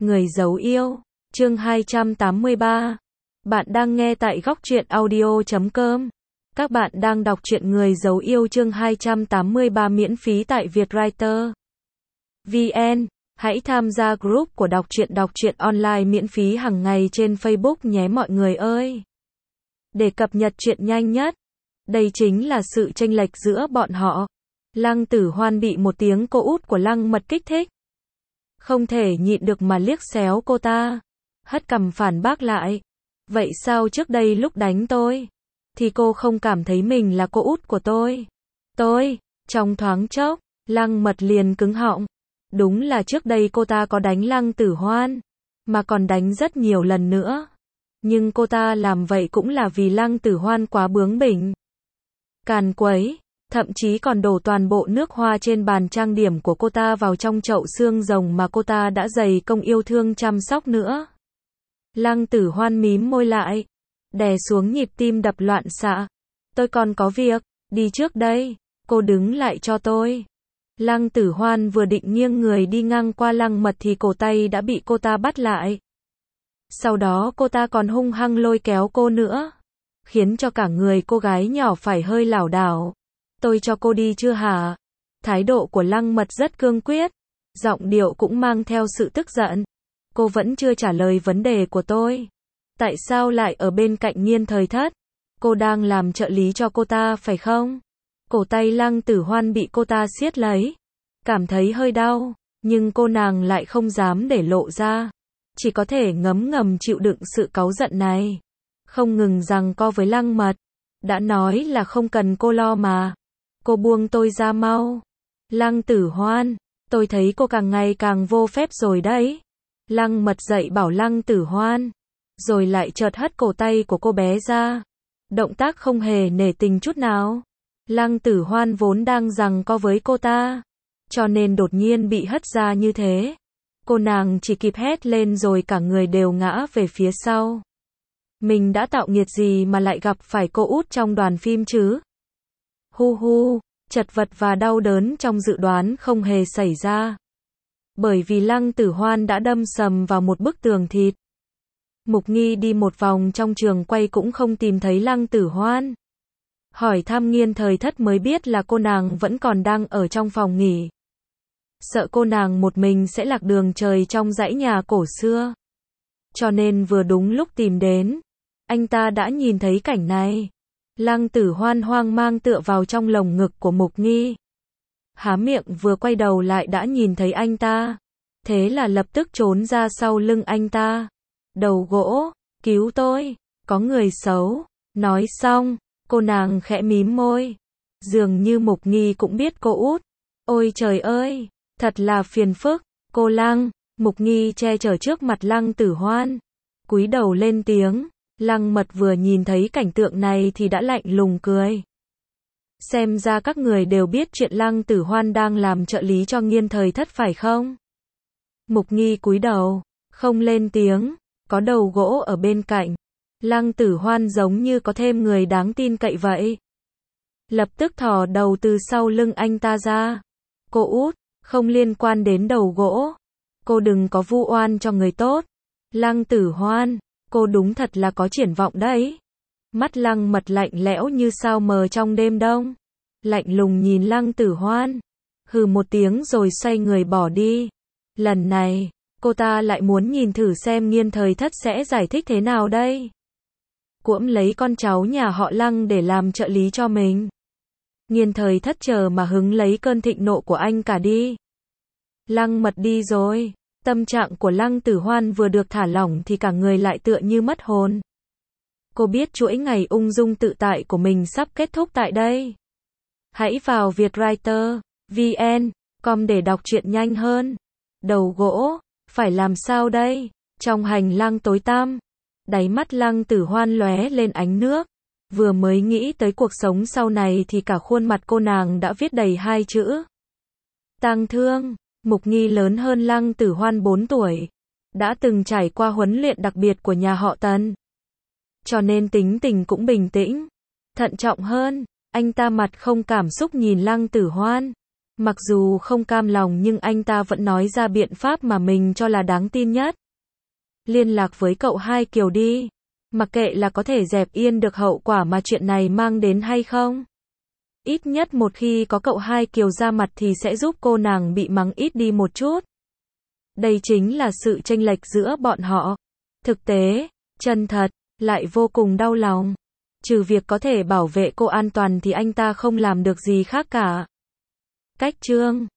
Người giấu yêu, chương 283. Bạn đang nghe tại góc truyện audio.com. Các bạn đang đọc truyện Người giấu yêu chương 283 miễn phí tại Vietwriter VN. Hãy tham gia group của đọc truyện online miễn phí hàng ngày trên Facebook nhé mọi người ơi. Để cập nhật truyện nhanh nhất. Đây chính là sự chênh lệch giữa bọn họ. Lăng Tử Hoan bị một tiếng cô út của Lăng Mật kích thích. Không thể nhịn được mà liếc xéo cô ta. Hất cằm phản bác lại. Vậy sao trước đây lúc đánh tôi, thì cô không cảm thấy mình là cô út của tôi? Trong thoáng chốc, Lăng Mật liền cứng họng. Đúng là trước đây cô ta có đánh Lăng Tử Hoan, mà còn đánh rất nhiều lần nữa. Nhưng cô ta làm vậy cũng là vì Lăng Tử Hoan quá bướng bỉnh, càn quấy, thậm chí còn đổ toàn bộ nước hoa trên bàn trang điểm của cô ta vào trong chậu xương rồng mà cô ta đã dày công yêu thương chăm sóc nữa. Lăng Tử Hoan mím môi lại, đè xuống nhịp tim đập loạn xạ. Tôi còn có việc, đi trước đây, cô đứng lại cho tôi. Lăng Tử Hoan vừa định nghiêng người đi ngang qua Lăng Mật thì cổ tay đã bị cô ta bắt lại. Sau đó cô ta còn hung hăng lôi kéo cô nữa, khiến cho cả người cô gái nhỏ phải hơi lảo đảo. Tôi cho cô đi chưa hả? Thái độ của Lăng Mật rất cương quyết, giọng điệu cũng mang theo sự tức giận. Cô vẫn chưa trả lời vấn đề của tôi. Tại sao lại ở bên cạnh Nghiên Thời Thất? Cô đang làm trợ lý cho cô ta phải không? Cổ tay Lăng Tử Hoan bị cô ta siết lấy, cảm thấy hơi đau, nhưng cô nàng lại không dám để lộ ra, chỉ có thể ngấm ngầm chịu đựng sự cáu giận này. Không ngừng giằng co với Lăng Mật. Đã nói là không cần cô lo mà. Cô buông tôi ra mau. Lăng Tử Hoan, tôi thấy cô càng ngày càng vô phép rồi đấy. Lăng Mật dậy bảo Lăng Tử Hoan, rồi lại chợt hất cổ tay của cô bé ra. Động tác không hề nể tình chút nào. Lăng Tử Hoan vốn đang giằng co với cô ta, cho nên đột nhiên bị hất ra như thế. Cô nàng chỉ kịp hét lên rồi cả người đều ngã về phía sau. Mình đã tạo nghiệt gì mà lại gặp phải cô út trong đoàn phim chứ? Chật vật và đau đớn trong dự đoán không hề xảy ra. Bởi vì Lăng Tử Hoan đã đâm sầm vào một bức tường thịt. Mục Nghi đi một vòng trong trường quay cũng không tìm thấy Lăng Tử Hoan. Hỏi thăm Nghiên Thời Thất mới biết là cô nàng vẫn còn đang ở trong phòng nghỉ. Sợ cô nàng một mình sẽ lạc đường trời trong dãy nhà cổ xưa. Cho nên vừa đúng lúc tìm đến, anh ta đã nhìn thấy cảnh này. Lăng Tử Hoan hoang mang tựa vào trong lồng ngực của Mục Nghi. Há miệng vừa quay đầu lại đã nhìn thấy anh ta. Thế là lập tức trốn ra sau lưng anh ta. Đầu gỗ, cứu tôi, có người xấu. Nói xong, cô nàng khẽ mím môi. Dường như Mục Nghi cũng biết cô út. Ôi trời ơi, thật là phiền phức. Cô Lăng, Mục Nghi che chở trước mặt Lăng Tử Hoan, cúi đầu lên tiếng. Lăng Mật vừa nhìn thấy cảnh tượng này thì đã lạnh lùng cười. Xem ra các người đều biết chuyện Lăng Tử Hoan đang làm trợ lý cho Nghiên Thời Thất phải không? Mục Nghi cúi đầu, không lên tiếng, có đầu gỗ ở bên cạnh. Lăng Tử Hoan giống như có thêm người đáng tin cậy vậy. Lập tức thò đầu từ sau lưng anh ta ra. Cô út, không liên quan đến đầu gỗ. Cô đừng có vu oan cho người tốt. Lăng Tử Hoan, cô đúng thật là có triển vọng đấy. Mắt Lăng Mật lạnh lẽo như sao mờ trong đêm đông. Lạnh lùng nhìn Lăng Tử Hoan. Hừ một tiếng rồi xoay người bỏ đi. Lần này, cô ta lại muốn nhìn thử xem Nghiên Thời Thất sẽ giải thích thế nào đây. Cuỗm lấy con cháu nhà họ Lăng để làm trợ lý cho mình. Nghiên Thời Thất chờ mà hứng lấy cơn thịnh nộ của anh cả đi. Lăng Mật đi rồi. Tâm trạng của Lăng Tử Hoan vừa được thả lỏng thì cả người lại tựa như mất hồn. Cô biết chuỗi ngày ung dung tự tại của mình sắp kết thúc tại đây. Hãy vào Vietwriter VN.com để đọc truyện nhanh hơn. Đầu gỗ, phải làm sao đây? Trong hành lang tối tăm, đáy mắt Lăng Tử Hoan lóe lên ánh nước. Vừa mới nghĩ tới cuộc sống sau này thì cả khuôn mặt cô nàng đã viết đầy hai chữ tang thương. Mục Nghi lớn hơn Lăng Tử Hoan 4 tuổi, đã từng trải qua huấn luyện đặc biệt của nhà họ Tần, cho nên tính tình cũng bình tĩnh, thận trọng hơn. Anh ta mặt không cảm xúc nhìn Lăng Tử Hoan, Mặc dù không cam lòng nhưng anh ta vẫn nói ra biện pháp mà mình cho là đáng tin nhất. Liên lạc với cậu Hai Kiều đi. Mặc kệ là có thể dẹp yên được hậu quả mà chuyện này mang đến hay không. Ít nhất một khi có cậu Hai Kiều ra mặt thì sẽ giúp cô nàng bị mắng ít đi một chút. Đây chính là sự chênh lệch giữa bọn họ. Thực tế, chân thật, lại vô cùng đau lòng. Trừ việc có thể bảo vệ cô an toàn thì anh ta không làm được gì khác cả. Cách chương